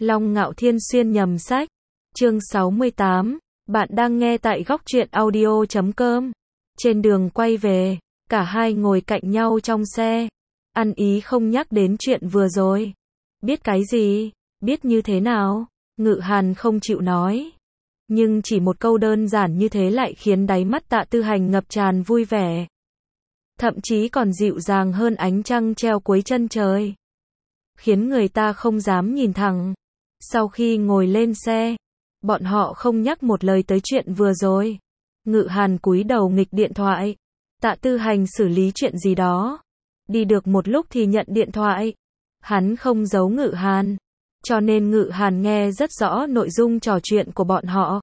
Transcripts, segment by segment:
Long Ngạo Thiên xuyên nhầm sách. Chương 68. Bạn đang nghe tại góc truyện audio.com. Trên đường quay về, cả hai ngồi cạnh nhau trong xe. Ăn ý không nhắc đến chuyện vừa rồi. Biết cái gì? Biết như thế nào? Ngự Hàn không chịu nói. Nhưng chỉ một câu đơn giản như thế lại khiến đáy mắt Tạ Tư Hành ngập tràn vui vẻ. Thậm chí còn dịu dàng hơn ánh trăng treo cuối chân trời. Khiến người ta không dám nhìn thẳng. Sau khi ngồi lên xe, bọn họ không nhắc một lời tới chuyện vừa rồi. Ngự Hàn cúi đầu nghịch điện thoại. Tạ Tư Hành xử lý chuyện gì đó. Đi được một lúc thì nhận điện thoại. Hắn không giấu Ngự Hàn, cho nên Ngự Hàn nghe rất rõ nội dung trò chuyện của bọn họ.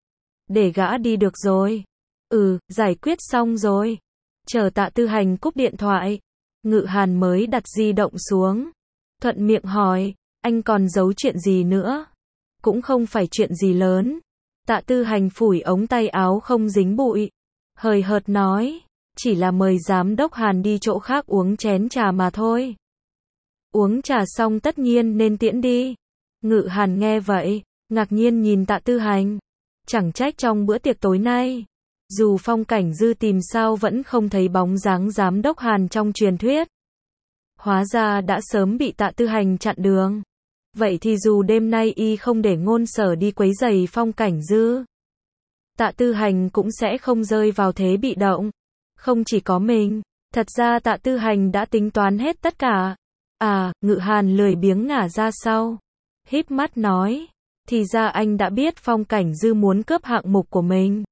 Để gã đi được rồi. Giải quyết xong rồi. Chờ Tạ Tư Hành cúp điện thoại, Ngự Hàn mới đặt di động xuống. Thuận miệng hỏi, anh còn giấu chuyện gì nữa? Cũng không phải chuyện gì lớn. Tạ Tư Hành phủi ống tay áo không dính bụi. Hời hợt nói, chỉ là mời giám đốc Hàn đi chỗ khác uống chén trà mà thôi. Uống trà xong tất nhiên nên tiễn đi. Ngự Hàn nghe vậy, ngạc nhiên nhìn Tạ Tư Hành. Chẳng trách trong bữa tiệc tối nay, dù Phong Cảnh Dư tìm sao vẫn không thấy bóng dáng giám đốc Hàn trong truyền thuyết. Hóa ra đã sớm bị Tạ Tư Hành chặn đường. Vậy thì dù đêm nay y không để Ngôn Sở đi quấy rầy Phong Cảnh Dư, Tạ Tư Hành cũng sẽ không rơi vào thế bị động. Không chỉ có mình, thật ra Tạ Tư Hành đã tính toán hết tất cả. Ngự Hàn lười biếng ngả ra sau, híp mắt nói, thì ra anh đã biết Phong Cảnh Dư muốn cướp hạng mục của mình.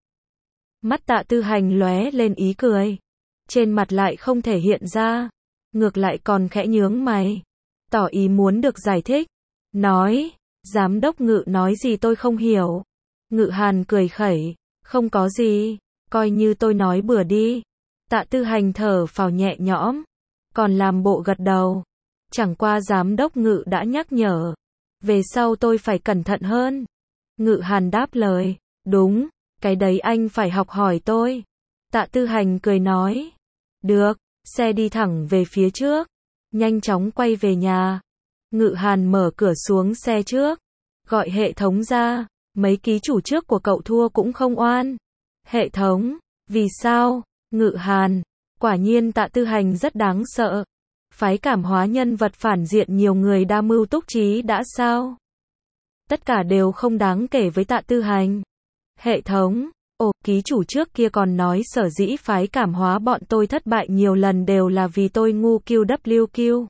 Mắt Tạ Tư Hành lóe lên ý cười, trên mặt lại không thể hiện ra, ngược lại còn khẽ nhướng mày, tỏ ý muốn được giải thích. Nói, giám đốc Ngự nói gì tôi không hiểu. Ngự Hàn cười khẩy, không có gì, coi như tôi nói bừa đi. Tạ Tư Hành thở phào nhẹ nhõm, còn làm bộ gật đầu. Chẳng qua giám đốc Ngự đã nhắc nhở, về sau tôi phải cẩn thận hơn. Ngự Hàn đáp lời, đúng, cái đấy anh phải học hỏi tôi. Tạ Tư Hành cười nói, được, xe đi thẳng về phía trước, nhanh chóng quay về nhà. Ngự Hàn mở cửa xuống xe trước, gọi hệ thống ra, mấy ký chủ trước của cậu thua cũng không oan. Hệ thống, vì sao? Ngự Hàn, quả nhiên Tạ Tư Hành rất đáng sợ. Phái cảm hóa nhân vật phản diện nhiều người đa mưu túc trí đã sao? Tất cả đều không đáng kể với Tạ Tư Hành. Hệ thống, ký chủ trước kia còn nói sở dĩ phái cảm hóa bọn tôi thất bại nhiều lần đều là vì tôi ngu QWQ.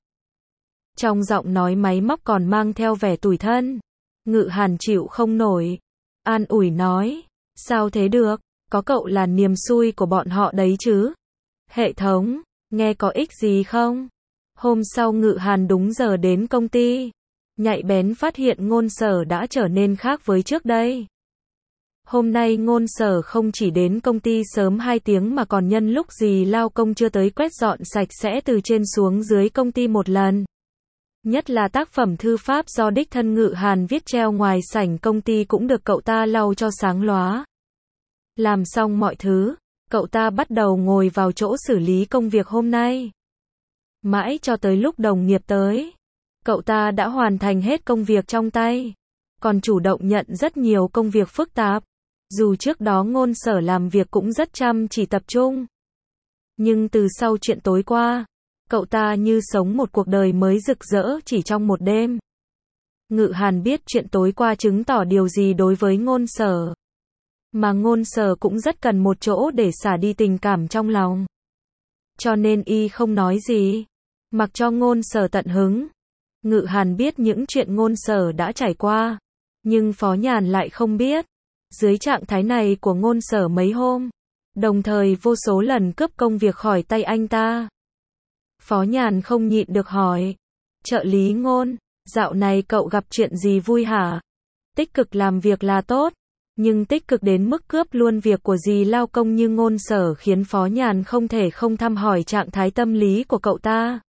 Trong giọng nói máy móc còn mang theo vẻ tủi thân. Ngự Hàn chịu không nổi, an ủi nói, sao thế được, có cậu là niềm xui của bọn họ đấy chứ. Hệ thống, nghe có ích gì không? Hôm sau Ngự Hàn đúng giờ đến công ty, nhạy bén phát hiện Ngôn Sở đã trở nên khác với trước đây. Hôm nay Ngôn Sở không chỉ đến công ty sớm 2 tiếng mà còn nhân lúc dì lao công chưa tới quét dọn sạch sẽ từ trên xuống dưới công ty một lần. Nhất là tác phẩm thư pháp do đích thân Ngự Hàn viết treo ngoài sảnh công ty cũng được cậu ta lau cho sáng lóa. Làm xong mọi thứ, cậu ta bắt đầu ngồi vào chỗ xử lý công việc hôm nay. Mãi cho tới lúc đồng nghiệp tới, cậu ta đã hoàn thành hết công việc trong tay, còn chủ động nhận rất nhiều công việc phức tạp. Dù trước đó Ngôn Sở làm việc cũng rất chăm chỉ tập trung, nhưng từ sau chuyện tối qua, cậu ta như sống một cuộc đời mới rực rỡ chỉ trong một đêm. Ngự Hàn biết chuyện tối qua chứng tỏ điều gì đối với Ngôn Sở, mà Ngôn Sở cũng rất cần một chỗ để xả đi tình cảm trong lòng. Cho nên y không nói gì, mặc cho Ngôn Sở tận hứng. Ngự Hàn biết những chuyện Ngôn Sở đã trải qua, nhưng Phó Nhàn lại không biết. Dưới trạng thái này của Ngôn Sở mấy hôm, đồng thời vô số lần cướp công việc khỏi tay anh ta. Phó Nhàn không nhịn được hỏi, trợ lý Ngôn, dạo này cậu gặp chuyện gì vui hả? Tích cực làm việc là tốt, nhưng tích cực đến mức cướp luôn việc của dì lao công như Ngôn Sở khiến Phó Nhàn không thể không thăm hỏi trạng thái tâm lý của cậu ta.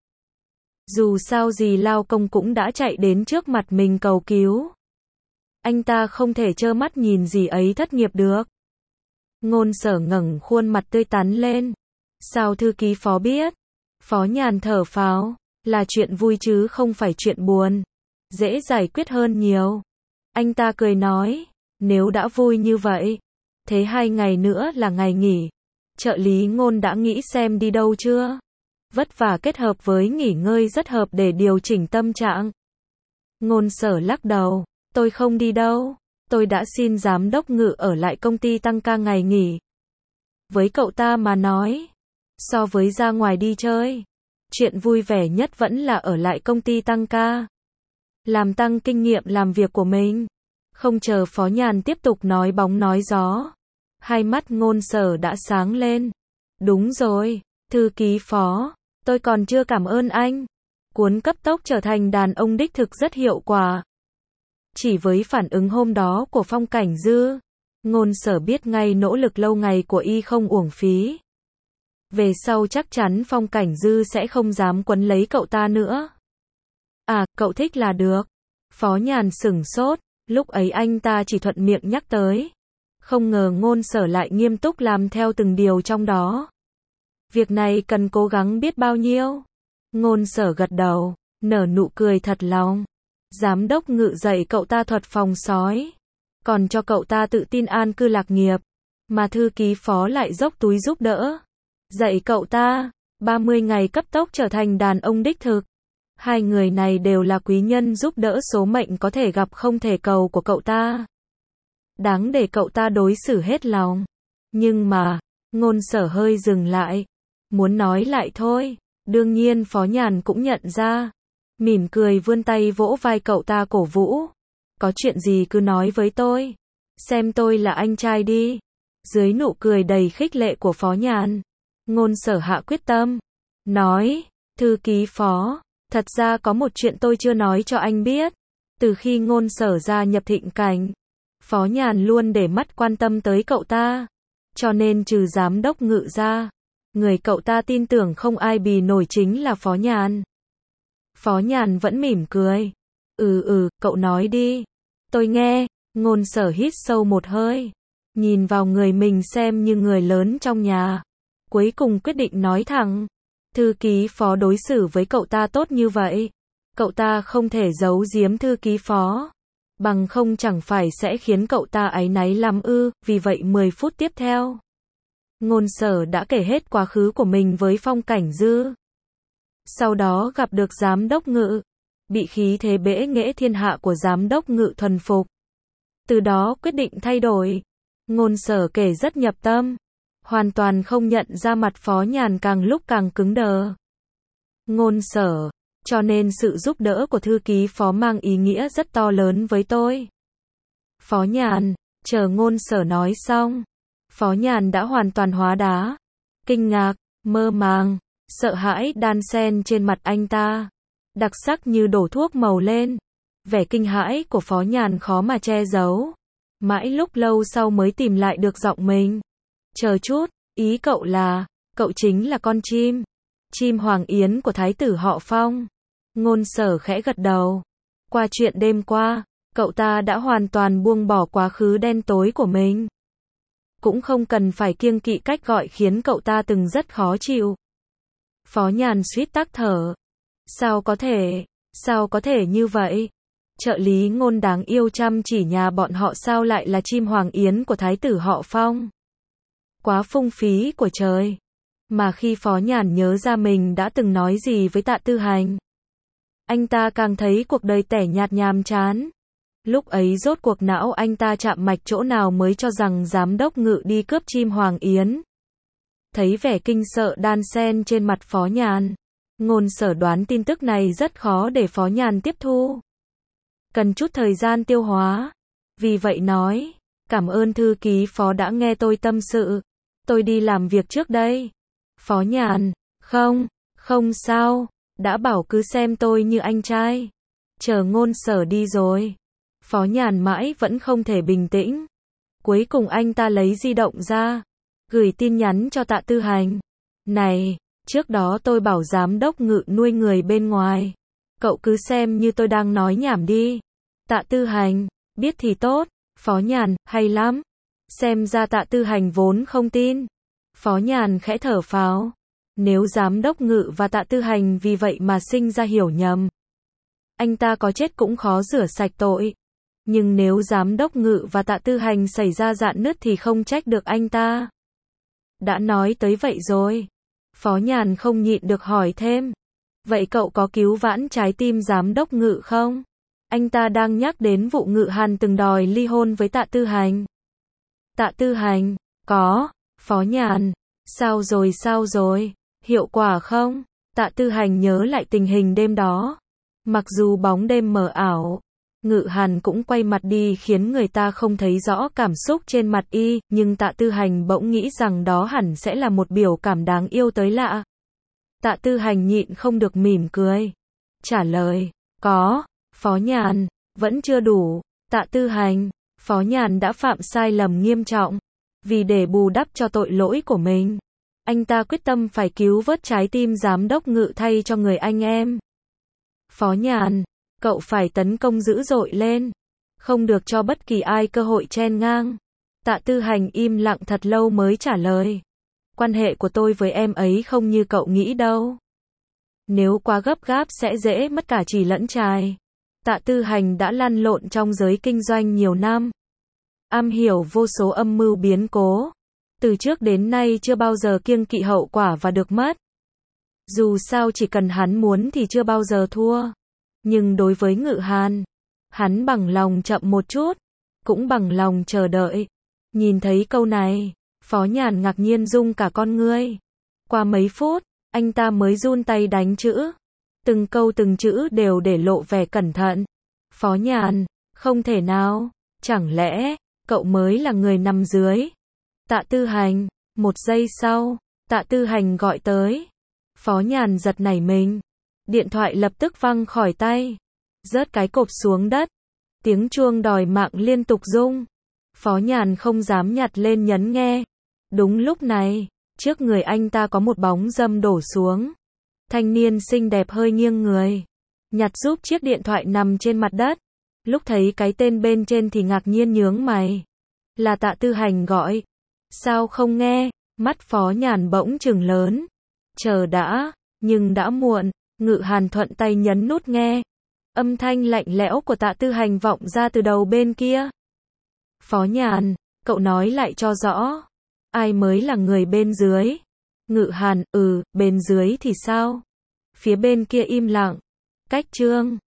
Dù sao dì lao công cũng đã chạy đến trước mặt mình cầu cứu. Anh ta không thể trơ mắt nhìn dì ấy thất nghiệp được. Ngôn Sở ngẩng khuôn mặt tươi tắn lên. Sao thư ký Phó biết? Phó Nhàn thở phào, là chuyện vui chứ không phải chuyện buồn. dễ giải quyết hơn nhiều. Anh ta cười nói, nếu đã vui như vậy, thế 2 ngày nữa là ngày nghỉ. Trợ lý Ngôn đã nghĩ xem đi đâu chưa? Vất vả kết hợp với nghỉ ngơi rất hợp để điều chỉnh tâm trạng. Ngôn Sở lắc đầu, tôi không đi đâu. Tôi đã xin giám đốc Ngự ở lại công ty tăng ca ngày nghỉ. Với cậu ta mà nói, so với ra ngoài đi chơi, chuyện vui vẻ nhất vẫn là ở lại công ty tăng ca. Làm tăng kinh nghiệm làm việc của mình. Không chờ Phó Nhàn tiếp tục nói bóng nói gió. Hai mắt Ngôn Sở đã sáng lên. Đúng rồi, thư ký Phó, tôi còn chưa cảm ơn anh. Cuốn cấp tốc trở thành đàn ông đích thực rất hiệu quả. Chỉ với phản ứng hôm đó của Phong Cảnh Dư, Ngôn Sở biết ngay nỗ lực lâu ngày của y không uổng phí. Về sau chắc chắn Phong Cảnh Dư sẽ không dám quấn lấy cậu ta nữa. À, cậu thích là được. Phó Nhàn sửng sốt, lúc ấy anh ta chỉ thuận miệng nhắc tới. Không ngờ Ngôn Sở lại nghiêm túc làm theo từng điều trong đó. Việc này cần cố gắng biết bao nhiêu. Ngôn Sở gật đầu, nở nụ cười thật lòng. Giám đốc Ngự dạy cậu ta thuật phòng sói, còn cho cậu ta tự tin an cư lạc nghiệp, mà thư ký Phó lại dốc túi giúp đỡ. Dạy cậu ta, 30 ngày cấp tốc trở thành đàn ông đích thực. Hai người này đều là quý nhân giúp đỡ số mệnh có thể gặp không thể cầu của cậu ta. Đáng để cậu ta đối xử hết lòng. Nhưng mà, Ngôn Sở hơi dừng lại. Muốn nói lại thôi. Đương nhiên Phó Nhàn cũng nhận ra. Mỉm cười vươn tay vỗ vai cậu ta cổ vũ. Có chuyện gì cứ nói với tôi. Xem tôi là anh trai đi. Dưới nụ cười đầy khích lệ của Phó Nhàn, Ngôn Sở hạ quyết tâm. Nói, thư ký Phó, thật ra có một chuyện tôi chưa nói cho anh biết. Từ khi Ngôn Sở gia nhập Thịnh Cảnh, Phó Nhàn luôn để mắt quan tâm tới cậu ta. Cho nên trừ giám đốc Ngự ra, người cậu ta tin tưởng không ai bì nổi chính là Phó Nhàn. Phó Nhàn vẫn mỉm cười. Cậu nói đi. Tôi nghe. Ngôn Sở hít sâu một hơi. Nhìn vào người mình xem như người lớn trong nhà. Cuối cùng quyết định nói thẳng. Thư ký Phó đối xử với cậu ta tốt như vậy. Cậu ta không thể giấu giếm thư ký Phó. Bằng không chẳng phải sẽ khiến cậu ta áy náy lắm ư. Vì vậy 10 phút tiếp theo, Ngôn Sở đã kể hết quá khứ của mình với Phong Cảnh Dư. Sau đó gặp được giám đốc Ngự, bị khí thế bẽ nghễ thiên hạ của giám đốc Ngự thuần phục. Từ đó quyết định thay đổi. Ngôn Sở kể rất nhập tâm, hoàn toàn không nhận ra mặt Phó Nhàn càng lúc càng cứng đờ. Ngôn Sở, cho nên sự giúp đỡ của thư ký Phó mang ý nghĩa rất to lớn với tôi. Phó Nhàn, chờ Ngôn Sở nói xong, Phó Nhàn đã hoàn toàn hóa đá. Kinh ngạc, mơ màng, sợ hãi đan xen trên mặt anh ta. Đặc sắc như đổ thuốc màu lên. Vẻ kinh hãi của Phó Nhàn khó mà che giấu. Mãi lúc lâu sau mới tìm lại được giọng mình. Chờ chút, ý cậu là, cậu chính là con chim. Chim Hoàng Yến của thái tử họ Phong. Ngôn Sở khẽ gật đầu. Qua chuyện đêm qua, cậu ta đã hoàn toàn buông bỏ quá khứ đen tối của mình. Cũng không cần phải kiêng kỵ cách gọi khiến cậu ta từng rất khó chịu. Phó Nhàn suýt tắc thở. Sao có thể như vậy? Trợ lý Ngôn đáng yêu chăm chỉ nhà bọn họ sao lại là chim Hoàng Yến của thái tử họ Phong? Quá phung phí của trời. Mà khi Phó Nhàn nhớ ra mình đã từng nói gì với Tạ Tư Hành, anh ta càng thấy cuộc đời tẻ nhạt nhàm chán. Lúc ấy rốt cuộc não anh ta chạm mạch chỗ nào mới cho rằng giám đốc Ngự đi cướp chim Hoàng Yến. Thấy vẻ kinh sợ đan xen trên mặt Phó Nhàn, Ngôn Sở đoán tin tức này rất khó để Phó Nhàn tiếp thu. Cần chút thời gian tiêu hóa. Vì vậy nói, cảm ơn thư ký Phó đã nghe tôi tâm sự. Tôi đi làm việc trước đây. Phó Nhàn, không sao, đã bảo cứ xem tôi như anh trai. Chờ Ngôn Sở đi rồi. Phó Nhàn mãi vẫn không thể bình tĩnh. Cuối cùng anh ta lấy di động ra, gửi tin nhắn cho Tạ Tư Hành. Này, trước đó tôi bảo giám đốc Ngự nuôi người bên ngoài. Cậu cứ xem như tôi đang nói nhảm đi. Tạ Tư Hành, biết thì tốt. Phó Nhàn, hay lắm. Xem ra Tạ Tư Hành vốn không tin. Phó Nhàn khẽ thở phào. Nếu giám đốc Ngự và Tạ Tư Hành vì vậy mà sinh ra hiểu nhầm, anh ta có chết cũng khó rửa sạch tội. Nhưng nếu giám đốc Ngự và Tạ Tư Hành xảy ra rạn nứt thì không trách được anh ta. Đã nói tới vậy rồi. Phó Nhàn không nhịn được hỏi thêm. Vậy cậu có cứu vãn trái tim giám đốc Ngự không? Anh ta đang nhắc đến vụ Ngự Hàn từng đòi ly hôn với Tạ Tư Hành. Tạ Tư Hành, có. Phó Nhàn, sao rồi, hiệu quả không? Tạ Tư Hành nhớ lại tình hình đêm đó. Mặc dù bóng đêm mờ ảo, Ngự Hàn cũng quay mặt đi khiến người ta không thấy rõ cảm xúc trên mặt y, nhưng Tạ Tư Hành bỗng nghĩ rằng đó hẳn sẽ là một biểu cảm đáng yêu tới lạ. Tạ Tư Hành nhịn không được mỉm cười. Trả lời, có. Phó Nhàn, vẫn chưa đủ. Tạ Tư Hành, Phó Nhàn đã phạm sai lầm nghiêm trọng. Vì để bù đắp cho tội lỗi của mình, anh ta quyết tâm phải cứu vớt trái tim giám đốc Ngự thay cho người anh em. Phó Nhàn, cậu phải tấn công dữ dội lên. Không được cho bất kỳ ai cơ hội chen ngang. Tạ Tư Hành im lặng thật lâu mới trả lời. Quan hệ của tôi với em ấy không như cậu nghĩ đâu. Nếu quá gấp gáp sẽ dễ mất cả chì lẫn chài. Tạ Tư Hành đã lăn lộn trong giới kinh doanh nhiều năm. Am hiểu vô số âm mưu biến cố. Từ trước đến nay chưa bao giờ kiêng kỵ hậu quả và được mất. Dù sao chỉ cần hắn muốn thì chưa bao giờ thua. Nhưng đối với Ngự Hàn, hắn bằng lòng chậm một chút, cũng bằng lòng chờ đợi. Nhìn thấy câu này, Phó Nhàn ngạc nhiên rung cả con ngươi. Qua mấy phút, anh ta mới run tay đánh chữ. Từng câu từng chữ đều để lộ vẻ cẩn thận. Phó Nhàn, không thể nào, chẳng lẽ cậu mới là người nằm dưới? Tạ Tư Hành, một giây sau, Tạ Tư Hành gọi tới. Phó Nhàn giật nảy mình. Điện thoại lập tức văng khỏi tay. Rớt cái cộp xuống đất. Tiếng chuông đòi mạng liên tục rung. Phó Nhàn không dám nhặt lên nhấn nghe. Đúng lúc này, trước người anh ta có một bóng râm đổ xuống. Thanh niên xinh đẹp hơi nghiêng người, nhặt giúp chiếc điện thoại nằm trên mặt đất. Lúc thấy cái tên bên trên thì ngạc nhiên nhướng mày. Là Tạ Tư Hành gọi. Sao không nghe? Mắt Phó Nhàn bỗng trừng lớn. Chờ đã, nhưng đã muộn. Ngự Hàn thuận tay nhấn nút nghe. Âm thanh lạnh lẽo của Tạ Tư Hành vọng ra từ đầu bên kia. Phó Nhàn, cậu nói lại cho rõ. Ai mới là người bên dưới? Ngự Hàn, bên dưới thì sao? Phía bên kia im lặng. Cách chương